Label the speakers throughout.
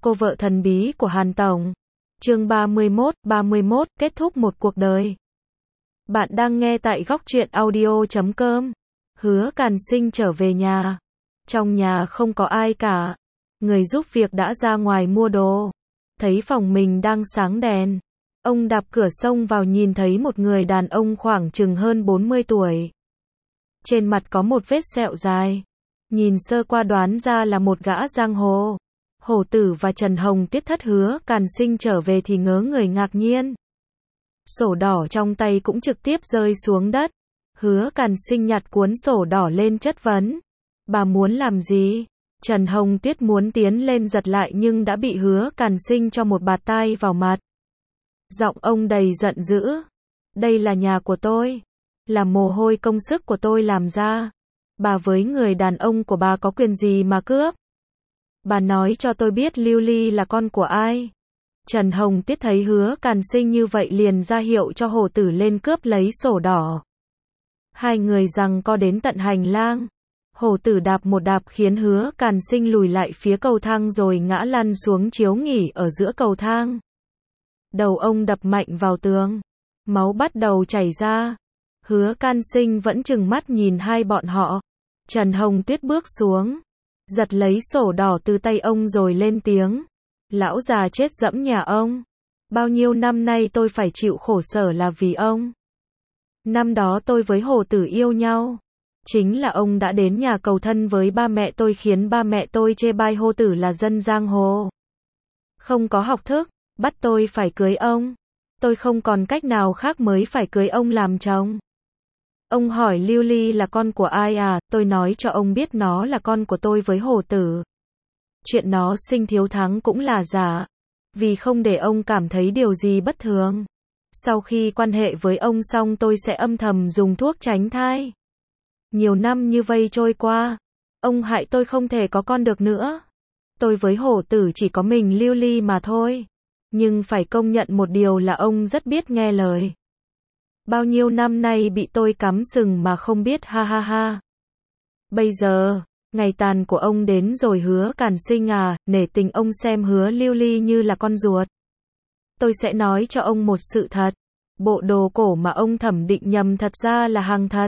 Speaker 1: Cô vợ thần bí của Hàn Tổng. Chương 31, kết thúc một cuộc đời. Bạn đang nghe tại góc truyện audio.com. Hứa Càn Sinh trở về nhà. Trong nhà không có ai cả. Người giúp việc đã ra ngoài mua đồ. Thấy phòng mình đang sáng đèn. Ông đạp cửa xông vào, nhìn thấy một người đàn ông khoảng chừng hơn 40 tuổi. Trên mặt có một vết sẹo dài. Nhìn sơ qua đoán ra là một gã giang hồ. Hổ Tử và Trần Hồng Tiết thất Hứa Càn Sinh trở về thì ngớ người ngạc nhiên. Sổ đỏ trong tay cũng trực tiếp rơi xuống đất. Hứa Càn Sinh nhặt cuốn sổ đỏ lên chất vấn. Bà muốn làm gì? Trần Hồng Tiết muốn tiến lên giật lại nhưng đã bị Hứa Càn Sinh cho một bạt tai vào mặt. Giọng ông đầy giận dữ. Đây là nhà của tôi. Là mồ hôi công sức của tôi làm ra. Bà với người đàn ông của bà có quyền gì mà cướp? Bà nói cho tôi biết Lưu Ly là con của ai? Trần Hồng Tiết thấy Hứa Càn Sinh như vậy liền ra hiệu cho Hổ Tử lên cướp lấy sổ đỏ. Hai người giằng co đến tận hành lang. Hổ Tử đạp một đạp khiến Hứa Càn Sinh lùi lại phía cầu thang rồi ngã lăn xuống chiếu nghỉ ở giữa cầu thang. Đầu ông đập mạnh vào tường. Máu bắt đầu chảy ra. Hứa Càn Sinh vẫn trừng mắt nhìn hai bọn họ. Trần Hồng Tuyết bước xuống. Giật lấy sổ đỏ từ tay ông rồi lên tiếng. Lão già chết dẫm nhà ông. Bao nhiêu năm nay tôi phải chịu khổ sở là vì ông. Năm đó tôi với Hổ Tử yêu nhau. Chính là ông đã đến nhà cầu thân với ba mẹ tôi khiến ba mẹ tôi chê bai Hổ Tử là dân giang hồ. Không có học thức, bắt tôi phải cưới ông. Tôi không còn cách nào khác mới phải cưới ông làm chồng. Ông hỏi Lưu Ly là con của ai à, tôi nói cho ông biết nó là con của tôi với Hổ Tử. Chuyện nó sinh thiếu thắng cũng là giả. Vì không để ông cảm thấy điều gì bất thường. Sau khi quan hệ với ông xong tôi sẽ âm thầm dùng thuốc tránh thai. Nhiều năm như vây trôi qua. Ông hại tôi không thể có con được nữa. Tôi với Hổ Tử chỉ có mình Lưu Ly mà thôi. Nhưng phải công nhận một điều là ông rất biết nghe lời. Bao nhiêu năm nay bị tôi cắm sừng mà không biết, ha ha ha. Bây giờ, ngày tàn của ông đến rồi Hứa Càn Sinh à, nể tình ông xem Hứa Lưu Ly như là con ruột. Tôi sẽ nói cho ông một sự thật. Bộ đồ cổ mà ông thẩm định nhầm thật ra là hàng thật.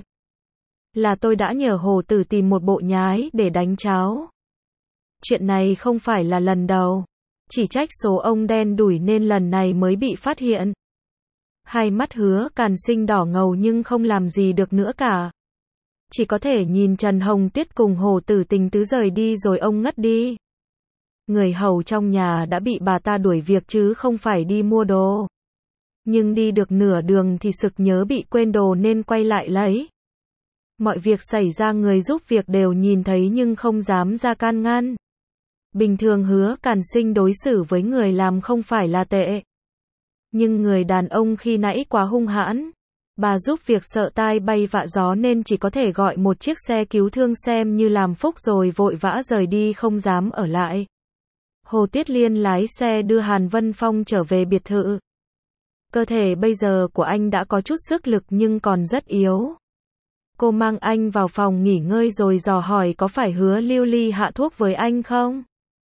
Speaker 1: Là tôi đã nhờ Hổ Tử tìm một bộ nhái để đánh cháo. Chuyện này không phải là lần đầu. Chỉ trách số ông đen đủi nên lần này mới bị phát hiện. Hai mắt Hứa Càn Sinh đỏ ngầu nhưng không làm gì được nữa cả. Chỉ có thể nhìn Trần Hồng Tiết cùng Hổ Tử tình tứ rời đi rồi ông ngất đi. Người hầu trong nhà đã bị bà ta đuổi việc chứ không phải đi mua đồ. Nhưng đi được nửa đường thì sực nhớ bị quên đồ nên quay lại lấy. Mọi việc xảy ra người giúp việc đều nhìn thấy nhưng không dám ra can ngăn. Bình thường Hứa Càn Sinh đối xử với người làm không phải là tệ. Nhưng người đàn ông khi nãy quá hung hãn. Bà giúp việc sợ tai bay vạ gió nên chỉ có thể gọi một chiếc xe cứu thương xem như làm phúc rồi vội vã rời đi không dám ở lại. Hồ Tuyết Liên lái xe đưa Hàn Vân Phong trở về biệt thự. Cơ thể bây giờ của anh đã có chút sức lực nhưng còn rất yếu. Cô mang anh vào phòng nghỉ ngơi rồi dò hỏi có phải Hứa Lưu Ly hạ thuốc với anh không?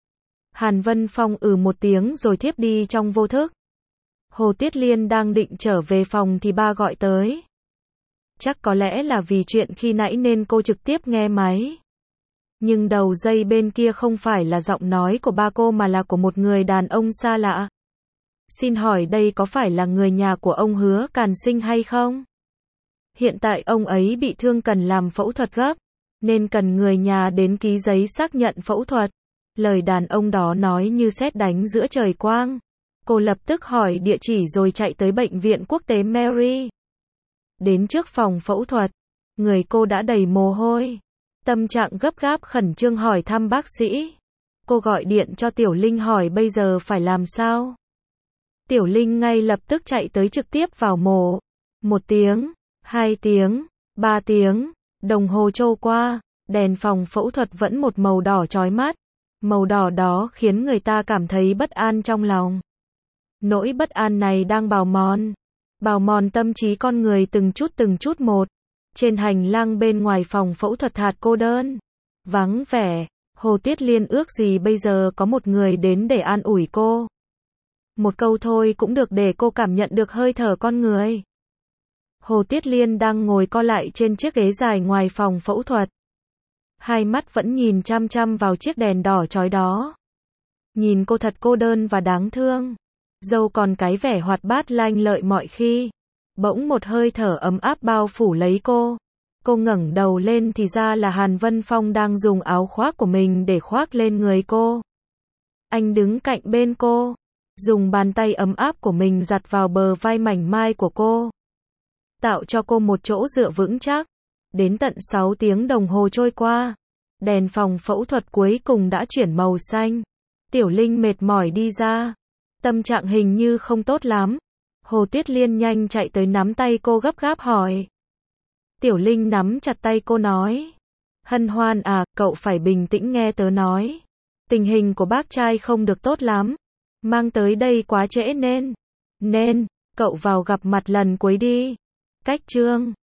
Speaker 1: Hàn Vân Phong một tiếng rồi thiếp đi trong vô thức. Hồ Tuyết Liên đang định trở về phòng thì ba gọi tới. Chắc có lẽ là vì chuyện khi nãy nên cô trực tiếp nghe máy. Nhưng đầu dây bên kia không phải là giọng nói của ba cô mà là của một người đàn ông xa lạ. Xin hỏi đây có phải là người nhà của ông Hứa Càn Sinh hay không? Hiện tại ông ấy bị thương cần làm phẫu thuật gấp, nên cần người nhà đến ký giấy xác nhận phẫu thuật. Lời đàn ông đó nói như sét đánh giữa trời quang. Cô lập tức hỏi địa chỉ rồi chạy tới bệnh viện quốc tế Mary. Đến trước phòng phẫu thuật, người cô đã đầy mồ hôi. Tâm trạng gấp gáp khẩn trương hỏi thăm bác sĩ. Cô gọi điện cho Tiểu Linh hỏi bây giờ phải làm sao. Tiểu Linh ngay lập tức chạy tới trực tiếp vào mổ. 1 tiếng, 2 tiếng, 3 tiếng, đồng hồ trôi qua, đèn phòng phẫu thuật vẫn một màu đỏ chói mắt. Màu đỏ đó khiến người ta cảm thấy bất an trong lòng. Nỗi bất an này đang bào mòn tâm trí con người từng chút một. Trên hành lang bên ngoài phòng phẫu thuật thật cô đơn, vắng vẻ, Hồ Tuyết Liên ước gì bây giờ có một người đến để an ủi cô. Một câu thôi cũng được để cô cảm nhận được hơi thở con người. Hồ Tuyết Liên đang ngồi co lại trên chiếc ghế dài ngoài phòng phẫu thuật. Hai mắt vẫn nhìn chăm chăm vào chiếc đèn đỏ chói đó. Nhìn cô thật cô đơn và đáng thương. Dâu còn cái vẻ hoạt bát lanh lợi mọi khi. Bỗng một hơi thở ấm áp bao phủ lấy cô. Cô ngẩng đầu lên thì ra là Hàn Vân Phong đang dùng áo khoác của mình để khoác lên người cô. Anh đứng cạnh bên cô, dùng bàn tay ấm áp của mình giặt vào bờ vai mảnh mai của cô, tạo cho cô một chỗ dựa vững chắc. Đến tận 6 tiếng đồng hồ trôi qua, đèn phòng phẫu thuật cuối cùng đã chuyển màu xanh. Tiểu Linh mệt mỏi đi ra, tâm trạng hình như không tốt lắm. Hồ Tuyết Liên nhanh chạy tới nắm tay cô gấp gáp hỏi. Tiểu Linh nắm chặt tay cô nói. Hân Hoan à, cậu phải bình tĩnh nghe tớ nói. Tình hình của bác trai không được tốt lắm. Mang tới đây quá trễ nên, cậu vào gặp mặt lần cuối đi. Cách chương